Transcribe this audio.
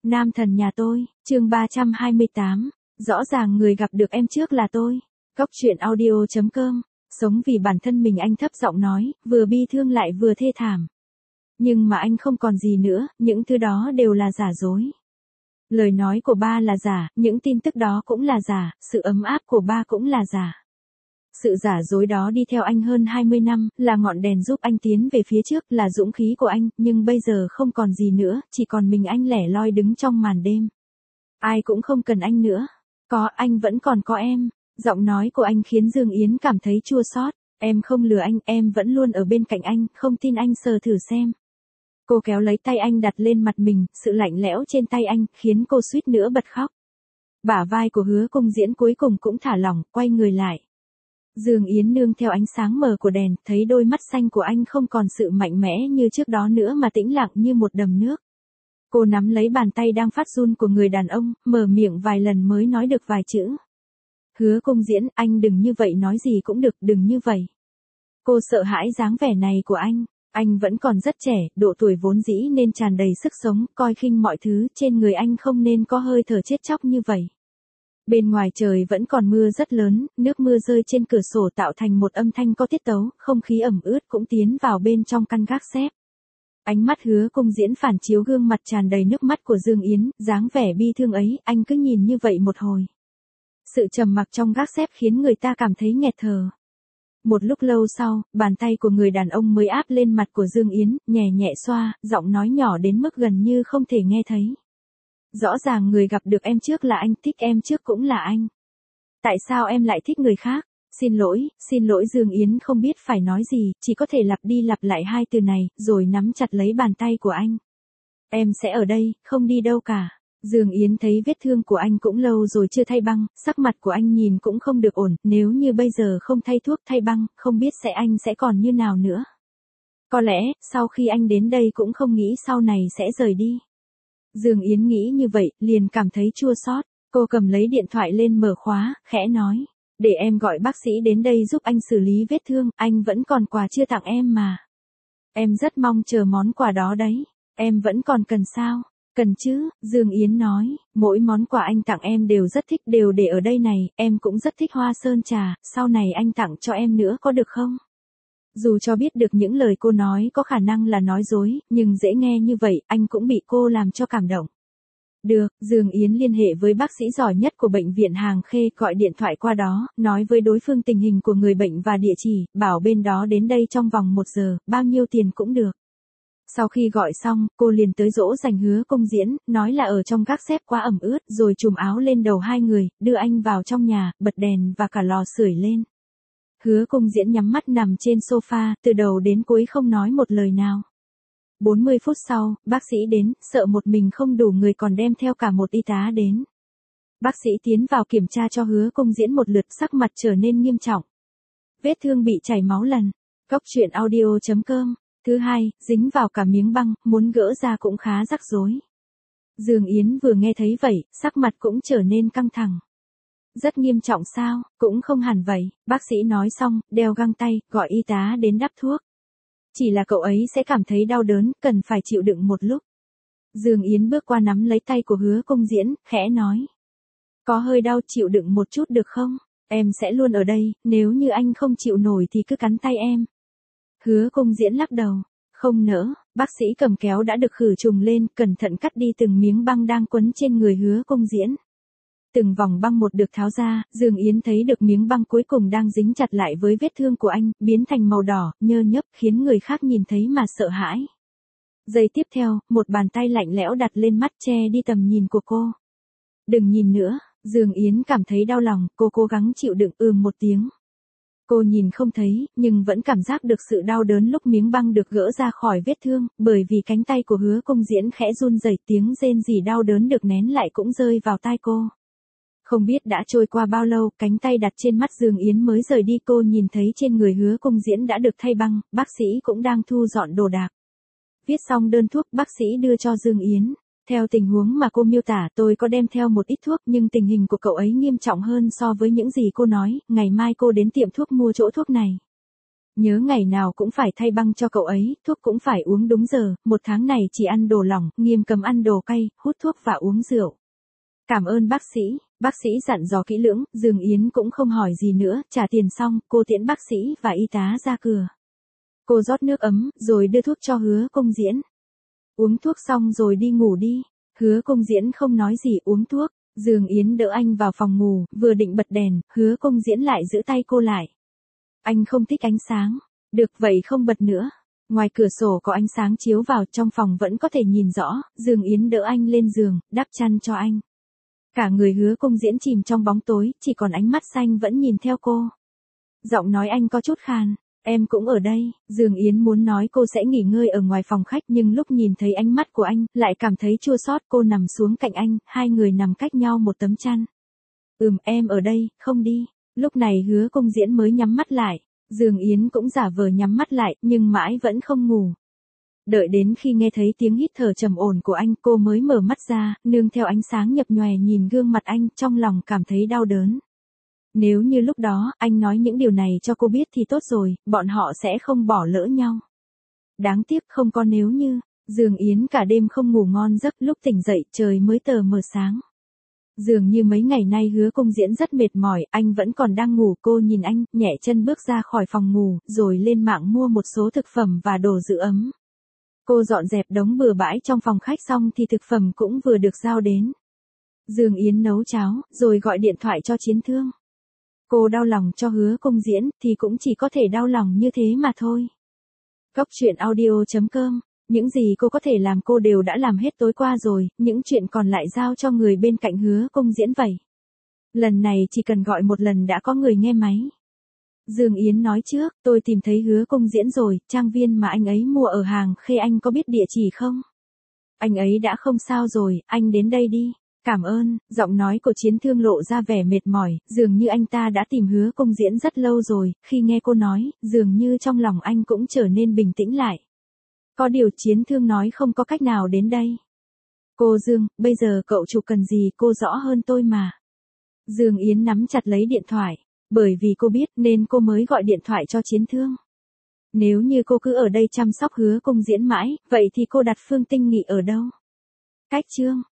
Nam thần nhà tôi, chương 328. Rõ ràng người gặp được em trước là tôi. Góc truyện audio.com. Sống vì bản thân mình, anh thấp giọng nói, vừa bi thương lại vừa thê thảm. Nhưng mà anh không còn gì nữa, những thứ đó đều là giả dối. Lời nói của ba là giả, những tin tức đó cũng là giả, sự ấm áp của ba cũng là giả. Sự giả dối đó đi theo anh hơn 20 năm, là ngọn đèn giúp anh tiến về phía trước, là dũng khí của anh, nhưng bây giờ không còn gì nữa, chỉ còn mình anh lẻ loi đứng trong màn đêm. Ai cũng không cần anh nữa. Có, anh vẫn còn có em. Giọng nói của anh khiến Dương Yến cảm thấy chua xót. Em không lừa anh, em vẫn luôn ở bên cạnh anh, không tin anh sờ thử xem. Cô kéo lấy tay anh đặt lên mặt mình, sự lạnh lẽo trên tay anh, khiến cô suýt nữa bật khóc. Bả vai của Hứa Cung Diễn cuối cùng cũng thả lỏng, quay người lại. Dương Yến nương theo ánh sáng mờ của đèn, thấy đôi mắt xanh của anh không còn sự mạnh mẽ như trước đó nữa mà tĩnh lặng như một đầm nước. Cô nắm lấy bàn tay đang phát run của người đàn ông, mở miệng vài lần mới nói được vài chữ. Hứa Cung Diễn, anh đừng như vậy, nói gì cũng được, đừng như vậy. Cô sợ hãi dáng vẻ này của anh vẫn còn rất trẻ, độ tuổi vốn dĩ nên tràn đầy sức sống, coi khinh mọi thứ, trên người anh không nên có hơi thở chết chóc như vậy. Bên ngoài trời vẫn còn mưa rất lớn, nước mưa rơi trên cửa sổ tạo thành một âm thanh có tiết tấu, không khí ẩm ướt cũng tiến vào bên trong căn gác xép. Ánh mắt Hứa Cung Diễn phản chiếu gương mặt tràn đầy nước mắt của Dương Yến, dáng vẻ bi thương ấy, anh cứ nhìn như vậy một hồi. Sự trầm mặc trong gác xép khiến người ta cảm thấy nghẹt thở. Một lúc lâu sau, bàn tay của người đàn ông mới áp lên mặt của Dương Yến, nhẹ nhẹ xoa, giọng nói nhỏ đến mức gần như không thể nghe thấy. Rõ ràng người gặp được em trước là anh, thích em trước cũng là anh. Tại sao em lại thích người khác? Xin lỗi Dương Yến không biết phải nói gì, chỉ có thể lặp đi lặp lại hai từ này, rồi nắm chặt lấy bàn tay của anh. Em sẽ ở đây, không đi đâu cả. Dương Yến thấy vết thương của anh cũng lâu rồi chưa thay băng, sắc mặt của anh nhìn cũng không được ổn, nếu như bây giờ không thay thuốc thay băng, không biết anh sẽ còn như nào nữa. Có lẽ, sau khi anh đến đây cũng không nghĩ sau này sẽ rời đi. Dương Yến nghĩ như vậy, liền cảm thấy chua xót. Cô cầm lấy điện thoại lên mở khóa, khẽ nói. Để em gọi bác sĩ đến đây giúp anh xử lý vết thương, anh vẫn còn quà chưa tặng em mà. Em rất mong chờ món quà đó đấy. Em vẫn còn cần sao? Cần chứ, Dương Yến nói, mỗi món quà anh tặng em đều rất thích, đều để ở đây này, em cũng rất thích hoa sơn trà, sau này anh tặng cho em nữa có được không? Dù cho biết được những lời cô nói có khả năng là nói dối, nhưng dễ nghe như vậy, anh cũng bị cô làm cho cảm động. Được, Dương Yến liên hệ với bác sĩ giỏi nhất của bệnh viện Hàng Khê, gọi điện thoại qua đó, nói với đối phương tình hình của người bệnh và địa chỉ, bảo bên đó đến đây trong vòng 1 giờ, bao nhiêu tiền cũng được. Sau khi gọi xong, cô liền tới dỗ dành Hứa Cung Diễn, nói là ở trong gác xép quá ẩm ướt, rồi trùm áo lên đầu hai người, đưa anh vào trong nhà, bật đèn và cả lò sưởi lên. Hứa Cung Diễn nhắm mắt nằm trên sofa, từ đầu đến cuối không nói một lời nào. 40 phút sau, bác sĩ đến, sợ một mình không đủ người còn đem theo cả một y tá đến. Bác sĩ tiến vào kiểm tra cho Hứa Cung Diễn một lượt, sắc mặt trở nên nghiêm trọng. Vết thương bị chảy máu lần. Góc truyện audio.com. Thứ hai, dính vào cả miếng băng, muốn gỡ ra cũng khá rắc rối. Dương Yến vừa nghe thấy vậy, sắc mặt cũng trở nên căng thẳng. Rất nghiêm trọng sao? Cũng không hẳn vậy, bác sĩ nói xong, đeo găng tay, gọi y tá đến đắp thuốc. Chỉ là cậu ấy sẽ cảm thấy đau đớn, cần phải chịu đựng một lúc. Dương Yến bước qua nắm lấy tay của Hứa Cung Diễn, khẽ nói. Có hơi đau, chịu đựng một chút được không? Em sẽ luôn ở đây, nếu như anh không chịu nổi thì cứ cắn tay em. Hứa Cung Diễn lắc đầu. Không nỡ, bác sĩ cầm kéo đã được khử trùng lên, cẩn thận cắt đi từng miếng băng đang quấn trên người Hứa Cung Diễn. Từng vòng băng một được tháo ra, Dương Yến thấy được miếng băng cuối cùng đang dính chặt lại với vết thương của anh, biến thành màu đỏ, nhơ nhớp, khiến người khác nhìn thấy mà sợ hãi. Giây tiếp theo, một bàn tay lạnh lẽo đặt lên mắt che đi tầm nhìn của cô. Đừng nhìn nữa, Dương Yến cảm thấy đau lòng, cô cố gắng chịu đựng một tiếng. Cô nhìn không thấy, nhưng vẫn cảm giác được sự đau đớn lúc miếng băng được gỡ ra khỏi vết thương, bởi vì cánh tay của Hứa Cung Diễn khẽ run rẩy, tiếng rên rỉ đau đớn được nén lại cũng rơi vào tai cô. Không biết đã trôi qua bao lâu, cánh tay đặt trên mắt Dương Yến mới rời đi, cô nhìn thấy trên người Hứa Cung Diễn đã được thay băng, bác sĩ cũng đang thu dọn đồ đạc. Viết xong đơn thuốc, bác sĩ đưa cho Dương Yến. Theo tình huống mà cô miêu tả, tôi có đem theo một ít thuốc, nhưng tình hình của cậu ấy nghiêm trọng hơn so với những gì cô nói, ngày mai cô đến tiệm thuốc mua chỗ thuốc này. Nhớ ngày nào cũng phải thay băng cho cậu ấy, thuốc cũng phải uống đúng giờ, 1 tháng này chỉ ăn đồ lỏng, nghiêm cấm ăn đồ cay, hút thuốc và uống rượu. Cảm ơn bác sĩ dặn dò kỹ lưỡng, Dương Yến cũng không hỏi gì nữa, trả tiền xong, cô tiễn bác sĩ và y tá ra cửa. Cô rót nước ấm, rồi đưa thuốc cho Hứa Công Diễn. Uống thuốc xong rồi đi ngủ đi. Hứa Công Diễn không nói gì, uống thuốc. Dương Yến đỡ anh vào phòng ngủ, vừa định bật đèn, Hứa Công Diễn lại giữ tay cô lại. Anh không thích ánh sáng. Được vậy không bật nữa. Ngoài cửa sổ có ánh sáng chiếu vào, trong phòng vẫn có thể nhìn rõ. Dương Yến đỡ anh lên giường, đắp chăn cho anh. Cả người Hứa Công Diễn chìm trong bóng tối, chỉ còn ánh mắt xanh vẫn nhìn theo cô. Giọng nói anh có chút khàn. Em cũng ở đây. Dương Yến muốn nói cô sẽ nghỉ ngơi ở ngoài phòng khách, nhưng lúc nhìn thấy ánh mắt của anh, lại cảm thấy chua xót. Cô nằm xuống cạnh anh, hai người nằm cách nhau một tấm chăn. Em ở đây, không đi. Lúc này Hứa Công Diễn mới nhắm mắt lại. Dương Yến cũng giả vờ nhắm mắt lại, nhưng mãi vẫn không ngủ. Đợi đến khi nghe thấy tiếng hít thở trầm ổn của anh, cô mới mở mắt ra, nương theo ánh sáng nhập nhòe nhìn gương mặt anh, trong lòng cảm thấy đau đớn. Nếu như lúc đó, anh nói những điều này cho cô biết thì tốt rồi, bọn họ sẽ không bỏ lỡ nhau. Đáng tiếc không có nếu như. Dương Yến cả đêm không ngủ ngon giấc, lúc tỉnh dậy trời mới tờ mờ sáng. Dường như mấy ngày nay Hứa Công Diễn rất mệt mỏi, anh vẫn còn đang ngủ. Cô nhìn anh, nhẹ chân bước ra khỏi phòng ngủ, rồi lên mạng mua một số thực phẩm và đồ giữ ấm. Cô dọn dẹp đống bừa bãi trong phòng khách xong thì thực phẩm cũng vừa được giao đến. Dương Yến nấu cháo, rồi gọi điện thoại cho Chiến Thương. Cô đau lòng cho Hứa Công Diễn, thì cũng chỉ có thể đau lòng như thế mà thôi. Góc truyện audio.com. Những gì cô có thể làm cô đều đã làm hết tối qua rồi, những chuyện còn lại giao cho người bên cạnh Hứa Công Diễn vậy. Lần này chỉ cần gọi một lần đã có người nghe máy. Dương Yến nói trước, tôi tìm thấy Hứa Công Diễn rồi, trang viên mà anh ấy mua ở Hàng Khê, anh có biết địa chỉ không? Anh ấy đã không sao rồi, anh đến đây đi. Cảm ơn. Giọng nói của Chiến Thương lộ ra vẻ mệt mỏi, dường như anh ta đã tìm Hứa Công Diễn rất lâu rồi. Khi nghe cô nói, dường như trong lòng anh cũng trở nên bình tĩnh lại. Có điều Chiến Thương nói không có cách nào đến đây. Cô Dương, bây giờ cậu chủ cần gì cô rõ hơn tôi mà. Dương Yến nắm chặt lấy điện thoại. Bởi vì cô biết nên cô mới gọi điện thoại cho Chiến Thương. Nếu như cô cứ ở đây chăm sóc Hứa Công Diễn mãi, vậy thì cô đặt Phương Tinh Nghị ở đâu? Cách chương.